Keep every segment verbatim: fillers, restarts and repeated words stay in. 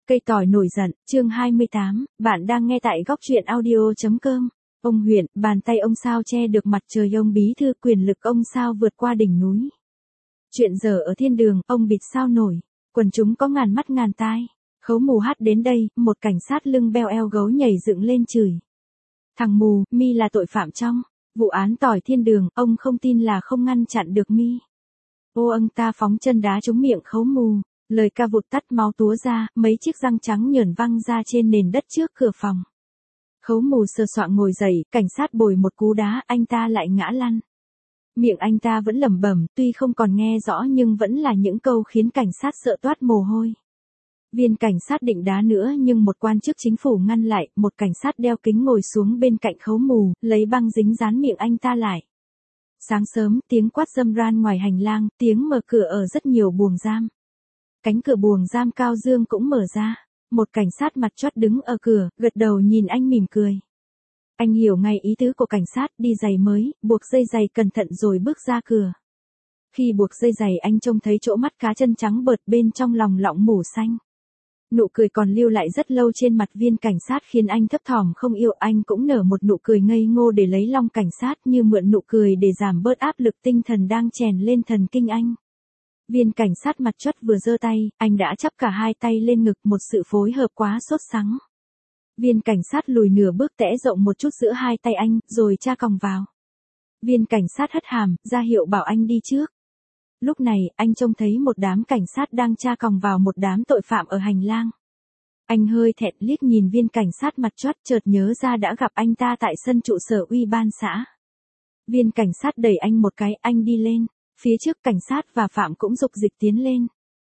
Cây tỏi nổi giận, chương hai mươi tám, bạn đang nghe tại góc truyện audio.com. Ông huyện, bàn tay ông sao che được mặt trời, ông bí thư quyền lực ông sao vượt qua đỉnh núi. Chuyện giờ ở thiên đường, ông bịt sao nổi, quần chúng có ngàn mắt ngàn tai. Khấu mù hát đến đây, một cảnh sát lưng beo eo gấu nhảy dựng lên chửi. Thằng mù, mi là tội phạm trong vụ án tỏi thiên đường, ông không tin là không ngăn chặn được mi. Ô ông ta phóng chân đá trúng miệng khấu mù. Lời ca vụt tắt, máu túa ra, mấy chiếc răng trắng nhởn văng ra trên nền đất trước cửa phòng. Khấu mù sờ soạng ngồi dậy, cảnh sát bồi một cú đá, anh ta lại ngã lăn. Miệng anh ta vẫn lẩm bẩm, tuy không còn nghe rõ nhưng vẫn là những câu khiến cảnh sát sợ toát mồ hôi. Viên cảnh sát định đá nữa nhưng một quan chức chính phủ ngăn lại, một cảnh sát đeo kính ngồi xuống bên cạnh khấu mù, lấy băng dính dán miệng anh ta lại. Sáng sớm, tiếng quát râm ran ngoài hành lang, tiếng mở cửa ở rất nhiều buồng giam. Cánh cửa buồng giam Cao Dương cũng mở ra. Một cảnh sát mặt chót đứng ở cửa, gật đầu nhìn anh mỉm cười. Anh hiểu ngay ý tứ của cảnh sát, đi giày mới, buộc dây giày cẩn thận rồi bước ra cửa. Khi buộc dây giày anh trông thấy chỗ mắt cá chân trắng bợt bên trong lòng lọng mủ xanh. Nụ cười còn lưu lại rất lâu trên mặt viên cảnh sát khiến anh thấp thỏm không yêu. Anh cũng nở một nụ cười ngây ngô để lấy lòng cảnh sát, như mượn nụ cười để giảm bớt áp lực tinh thần đang chèn lên thần kinh anh. Viên cảnh sát mặt chót vừa giơ tay, anh đã chắp cả hai tay lên ngực, một sự phối hợp quá sốt sắng. Viên cảnh sát lùi nửa bước tẽ rộng một chút giữa hai tay anh, rồi tra còng vào. Viên cảnh sát hất hàm, ra hiệu bảo anh đi trước. Lúc này, anh trông thấy một đám cảnh sát đang tra còng vào một đám tội phạm ở hành lang. Anh hơi thẹn liếc nhìn viên cảnh sát mặt chót, chợt nhớ ra đã gặp anh ta tại sân trụ sở ủy ban xã. Viên cảnh sát đẩy anh một cái, anh đi lên. Phía trước cảnh sát và phạm cũng dục dịch tiến lên.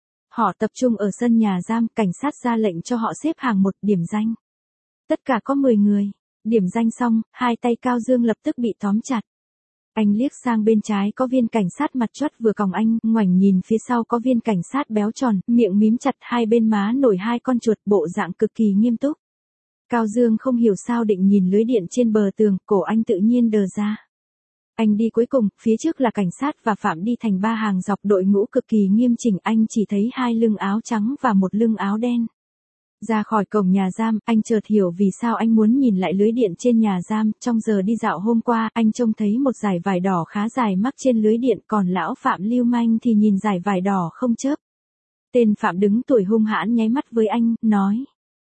Họ tập trung ở sân nhà giam, cảnh sát ra lệnh cho họ xếp hàng một điểm danh. Tất cả có mười người. Điểm danh xong, hai tay Cao Dương lập tức bị tóm chặt. Anh liếc sang bên trái có viên cảnh sát mặt chót vừa còng anh, ngoảnh nhìn phía sau có viên cảnh sát béo tròn, miệng mím chặt, hai bên má nổi hai con chuột, bộ dạng cực kỳ nghiêm túc. Cao Dương không hiểu sao định nhìn lưới điện trên bờ tường, cổ anh tự nhiên đờ ra. Anh đi cuối cùng, phía trước là cảnh sát và phạm đi thành ba hàng dọc đội ngũ cực kỳ nghiêm chỉnh, anh chỉ thấy hai lưng áo trắng và một lưng áo đen. Ra khỏi cổng nhà giam, anh chợt hiểu vì sao anh muốn nhìn lại lưới điện trên nhà giam, trong giờ đi dạo hôm qua, anh trông thấy một dải vải đỏ khá dài mắc trên lưới điện, còn lão Phạm lưu manh thì nhìn dải vải đỏ không chớp. Tên Phạm đứng tuổi hung hãn nháy mắt với anh, nói.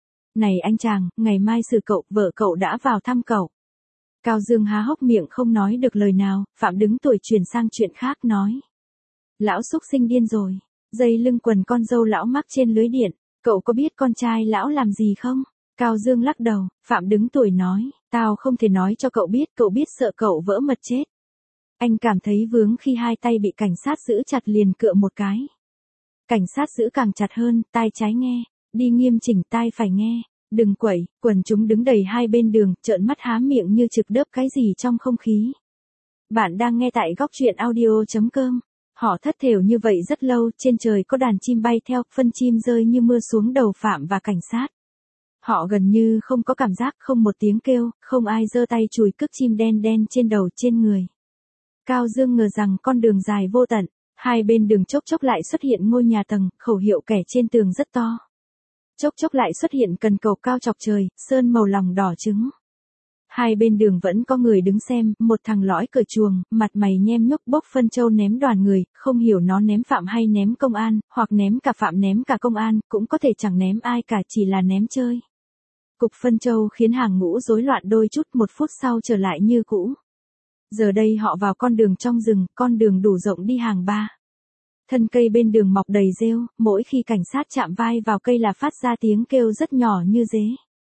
Này anh chàng, ngày mai xử cậu, vợ cậu đã vào thăm cậu. Cao Dương há hốc miệng không nói được lời nào, Phạm đứng tuổi chuyển sang chuyện khác nói. Lão xúc sinh điên rồi, dây lưng quần con dâu lão mắc trên lưới điện, cậu có biết con trai lão làm gì không? Cao Dương lắc đầu, Phạm đứng tuổi nói, tao không thể nói cho cậu biết, cậu biết sợ cậu vỡ mật chết. Anh cảm thấy vướng khi hai tay bị cảnh sát giữ chặt liền cựa một cái. Cảnh sát giữ càng chặt hơn, tai trái nghe, đi nghiêm chỉnh, tai phải nghe. Đừng quẩy, quần chúng đứng đầy hai bên đường, trợn mắt há miệng như trực đớp cái gì trong không khí. Bạn đang nghe tại góc truyện audio.com. Họ thất thểu như vậy rất lâu, trên trời có đàn chim bay theo, phân chim rơi như mưa xuống đầu Phạm và cảnh sát. Họ gần như không có cảm giác, không một tiếng kêu, không ai giơ tay chùi cước chim đen đen trên đầu trên người. Cao Dương ngờ rằng con đường dài vô tận, hai bên đường chốc chốc lại xuất hiện ngôi nhà tầng, khẩu hiệu kẻ trên tường rất to. Chốc chốc lại xuất hiện cần cầu cao chọc trời, sơn màu lòng đỏ trứng. Hai bên đường vẫn có người đứng xem, một thằng lõi cởi chuồng, mặt mày nhem nhuốc bốc phân châu ném đoàn người, không hiểu nó ném Phạm hay ném công an, hoặc ném cả Phạm ném cả công an, cũng có thể chẳng ném ai cả, chỉ là ném chơi. Cục phân châu khiến hàng ngũ rối loạn đôi chút, một phút sau trở lại như cũ. Giờ đây họ vào con đường trong rừng, con đường đủ rộng đi hàng ba. Thân cây bên đường mọc đầy rêu, mỗi khi cảnh sát chạm vai vào cây là phát ra tiếng kêu rất nhỏ như dế.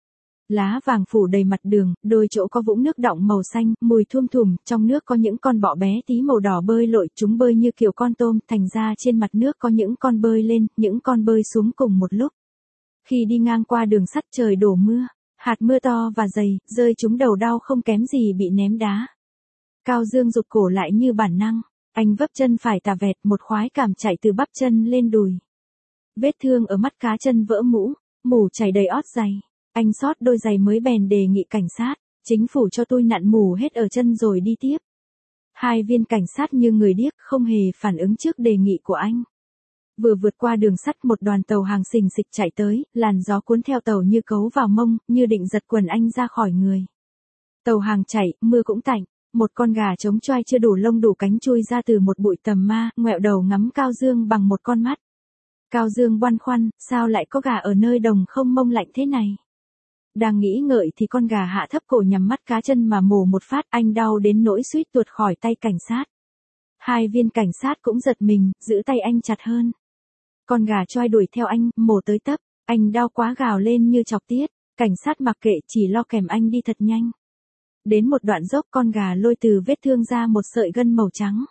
Lá vàng phủ đầy mặt đường, đôi chỗ có vũng nước đọng màu xanh, mùi thum thùm, trong nước có những con bọ bé tí màu đỏ bơi lội, chúng bơi như kiểu con tôm, thành ra trên mặt nước có những con bơi lên, những con bơi xuống cùng một lúc. Khi đi ngang qua đường sắt trời đổ mưa, hạt mưa to và dày, rơi trúng đầu đau không kém gì bị ném đá. Cao Dương rụt cổ lại như bản năng. Anh vấp chân phải tà vẹt, một khoái cảm chạy từ bắp chân lên đùi. Vết thương ở mắt cá chân vỡ mũ, mủ chảy đầy ót giày. Anh xót đôi giày mới bèn đề nghị cảnh sát, chính phủ cho tôi nặn mủ hết ở chân rồi đi tiếp. Hai viên cảnh sát như người điếc không hề phản ứng trước đề nghị của anh. Vừa vượt qua đường sắt một đoàn tàu hàng xình xịch chạy tới, làn gió cuốn theo tàu như cấu vào mông, như định giật quần anh ra khỏi người. Tàu hàng chạy, mưa cũng tạnh, một con gà trống choai chưa đủ lông đủ cánh chui ra từ một bụi tầm ma, ngoẹo đầu ngắm Cao Dương bằng một con mắt. Cao Dương băn khoăn, sao lại có gà ở nơi đồng không mông lạnh thế này? Đang nghĩ ngợi thì con gà hạ thấp cổ nhắm mắt cá chân mà mổ một phát, anh đau đến nỗi suýt tuột khỏi tay cảnh sát. Hai viên cảnh sát cũng giật mình, giữ tay anh chặt hơn. Con gà choai đuổi theo anh, mổ tới tấp, anh đau quá gào lên như chọc tiết, cảnh sát mặc kệ chỉ lo kèm anh đi thật nhanh. Đến một đoạn dốc con gà lôi từ vết thương ra một sợi gân màu trắng.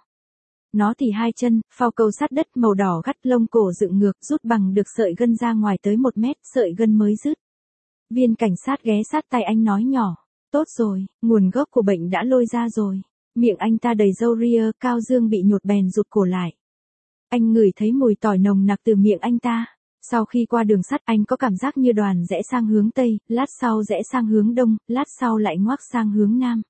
Nó thì hai chân, phao câu sát đất màu đỏ gắt lông cổ dựng ngược rút bằng được sợi gân ra ngoài tới một mét, sợi gân mới dứt. Viên cảnh sát ghé sát tay anh nói nhỏ, tốt rồi, nguồn gốc của bệnh đã lôi ra rồi. Miệng anh ta đầy râu ria, Cao Dương bị nhột bèn rụt cổ lại. Anh ngửi thấy mùi tỏi nồng nặc từ miệng anh ta. Sau khi qua đường sắt anh có cảm giác như đoàn rẽ sang hướng Tây, lát sau rẽ sang hướng Đông, lát sau lại ngoác sang hướng Nam.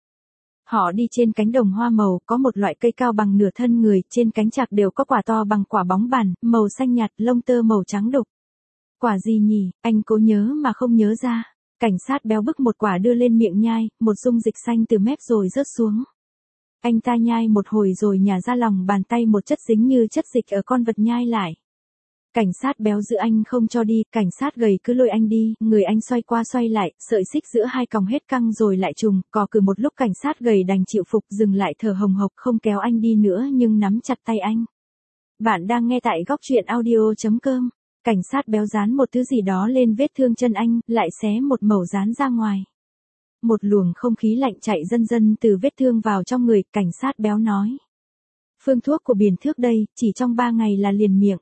Họ đi trên cánh đồng hoa màu, có một loại cây cao bằng nửa thân người, trên cánh chạc đều có quả to bằng quả bóng bàn, màu xanh nhạt, lông tơ màu trắng đục. Quả gì nhỉ, anh cố nhớ mà không nhớ ra. Cảnh sát béo bức một quả đưa lên miệng nhai, một dung dịch xanh từ mép rồi rớt xuống. Anh ta nhai một hồi rồi nhả ra lòng bàn tay một chất dính như chất dịch ở con vật nhai lại. Cảnh sát béo giữ anh không cho đi, cảnh sát gầy cứ lôi anh đi, người anh xoay qua xoay lại, sợi xích giữa hai còng hết căng rồi lại trùng, cò cừ một lúc cảnh sát gầy đành chịu phục dừng lại thở hồng hộc không kéo anh đi nữa nhưng nắm chặt tay anh. Bạn đang nghe tại góc truyện audio chấm com. Cảnh sát béo dán một thứ gì đó lên vết thương chân anh, lại xé một mẩu dán ra ngoài. Một luồng không khí lạnh chạy dần dần từ vết thương vào trong người, cảnh sát béo nói. Phương thuốc của biển thước đây, chỉ trong ba ngày là liền miệng.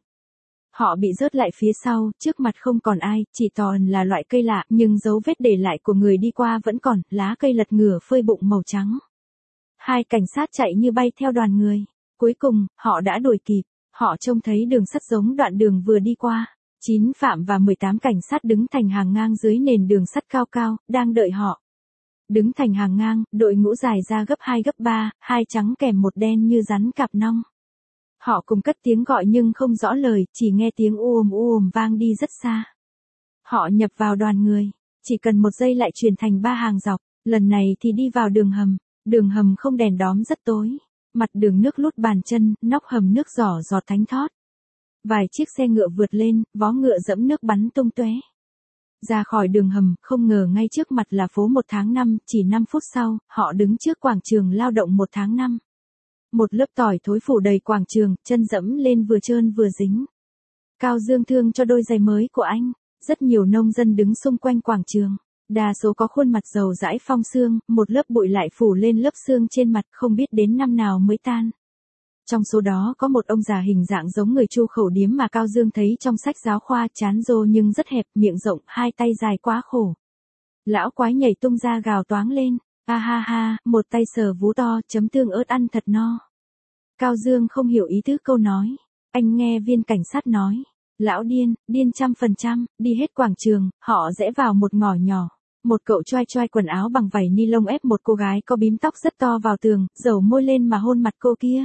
Họ bị rớt lại phía sau, trước mặt không còn ai, chỉ toàn là loại cây lạ, nhưng dấu vết để lại của người đi qua vẫn còn, lá cây lật ngửa phơi bụng màu trắng. Hai cảnh sát chạy như bay theo đoàn người. Cuối cùng, họ đã đuổi kịp. Họ trông thấy đường sắt giống đoạn đường vừa đi qua. Chín phạm và mười tám cảnh sát đứng thành hàng ngang dưới nền đường sắt cao cao, đang đợi họ. Đứng thành hàng ngang, đội ngũ dài ra gấp hai gấp ba, hai trắng kèm một đen như rắn cặp nong. Họ cùng cất tiếng gọi nhưng không rõ lời, chỉ nghe tiếng u ồm u ồm vang đi rất xa. Họ nhập vào đoàn người, chỉ cần một giây lại chuyển thành ba hàng dọc, lần này thì đi vào đường hầm, đường hầm không đèn đóm rất tối, mặt đường nước lút bàn chân, nóc hầm nước giỏ giọt thánh thót. Vài chiếc xe ngựa vượt lên, vó ngựa dẫm nước bắn tung tóe. Ra khỏi đường hầm, không ngờ ngay trước mặt là phố một tháng năm, chỉ năm phút sau, họ đứng trước quảng trường lao động một tháng năm. Một lớp tỏi thối phủ đầy quảng trường, chân dẫm lên vừa trơn vừa dính. Cao Dương thương cho đôi giày mới của anh, rất nhiều nông dân đứng xung quanh quảng trường. Đa số có khuôn mặt dầu dãi phong sương, một lớp bụi lại phủ lên lớp sương trên mặt không biết đến năm nào mới tan. Trong số đó có một ông già hình dạng giống người Chu Khẩu Điếm mà Cao Dương thấy trong sách giáo khoa, trán rô nhưng rất hẹp, miệng rộng, hai tay dài quá khổ. Lão quái nhảy tung ra gào toáng lên, ha ha ha, một tay sờ vú to, chấm tương ớt ăn thật no. Cao Dương không hiểu ý tứ câu nói, anh nghe viên cảnh sát nói, lão điên, điên trăm phần trăm, đi hết quảng trường, họ rẽ vào một ngõ nhỏ. Một cậu choai choai quần áo bằng vải ni lông ép một cô gái có bím tóc rất to vào tường, dầu môi lên mà hôn mặt cô kia.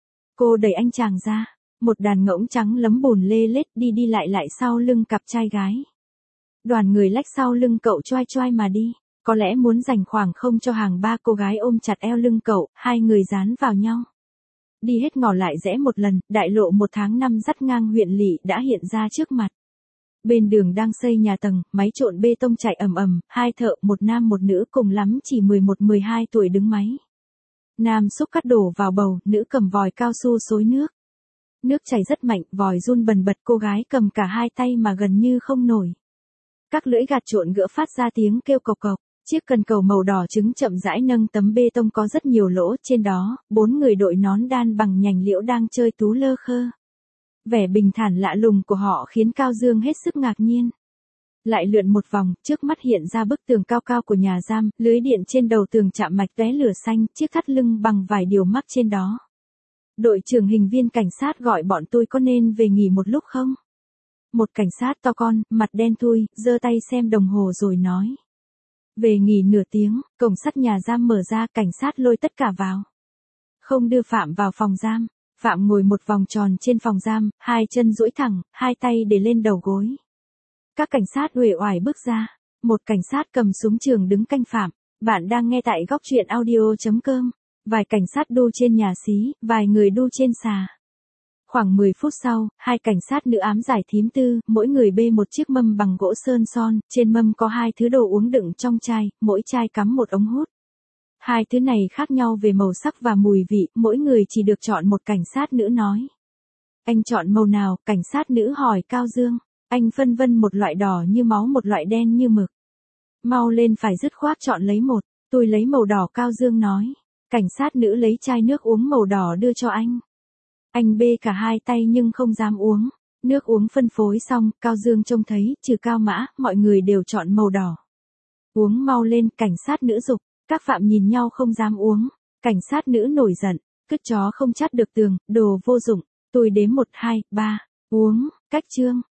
Cô đẩy anh chàng ra, một đàn ngỗng trắng lấm bùn lê lết đi đi lại lại sau lưng cặp trai gái. Đoàn người lách sau lưng cậu choai choai mà đi, có lẽ muốn giành khoảng không cho hàng ba cô gái ôm chặt eo lưng cậu, hai người dán vào nhau. Đi hết ngõ lại rẽ một lần, đại lộ một tháng năm dắt ngang huyện lỵ đã hiện ra trước mặt. Bên đường đang xây nhà tầng, máy trộn bê tông chạy ầm ầm, hai thợ, một nam một nữ cùng lắm chỉ mười một mười hai tuổi đứng máy. Nam xúc cắt đổ vào bầu, nữ cầm vòi cao su xối nước. Nước chảy rất mạnh, vòi run bần bật, cô gái cầm cả hai tay mà gần như không nổi. Các lưỡi gạt trộn gỡ phát ra tiếng kêu cộc cộc. Chiếc cần cầu màu đỏ trứng chậm rãi nâng tấm bê tông có rất nhiều lỗ, trên đó, bốn người đội nón đan bằng nhành liễu đang chơi tú lơ khơ. Vẻ bình thản lạ lùng của họ khiến Cao Dương hết sức ngạc nhiên. Lại lượn một vòng, trước mắt hiện ra bức tường cao cao của nhà giam, lưới điện trên đầu tường chạm mạch tóe lửa xanh, chiếc thắt lưng bằng vài điều mắc trên đó. Đội trưởng hình viên cảnh sát gọi bọn tôi có nên về nghỉ một lúc không? Một cảnh sát to con, mặt đen thui, giơ tay xem đồng hồ rồi nói. Về nghỉ nửa tiếng, cổng sắt nhà giam mở ra, cảnh sát lôi tất cả vào. Không đưa Phạm vào phòng giam. Phạm ngồi một vòng tròn trên phòng giam, hai chân duỗi thẳng, hai tay để lên đầu gối. Các cảnh sát uể oải bước ra. Một cảnh sát cầm súng trường đứng canh Phạm. Bạn đang nghe tại góc truyện audio chấm com. Vài cảnh sát đu trên nhà xí, vài người đu trên xà. Khoảng mười phút sau, hai cảnh sát nữ ám giải thím tư, mỗi người bê một chiếc mâm bằng gỗ sơn son, trên mâm có hai thứ đồ uống đựng trong chai, mỗi chai cắm một ống hút. Hai thứ này khác nhau về màu sắc và mùi vị, mỗi người chỉ được chọn một. Cảnh sát nữ nói. Anh chọn màu nào? Cảnh sát nữ hỏi Cao Dương. Anh phân vân, một loại đỏ như máu, một loại đen như mực. Mau lên, phải dứt khoát chọn lấy một. Tôi lấy màu đỏ, Cao Dương nói. Cảnh sát nữ lấy chai nước uống màu đỏ đưa cho anh. Anh bê cả hai tay nhưng không dám uống. Nước uống phân phối xong, Cao Dương trông thấy, trừ Cao Mã, mọi người đều chọn màu đỏ. Uống mau lên, cảnh sát nữ giục. Các phạm nhìn nhau không dám uống. Cảnh sát nữ nổi giận. Cứt chó không chắt được tường, đồ vô dụng. Tôi đếm một, hai, ba. Uống. Cách chương.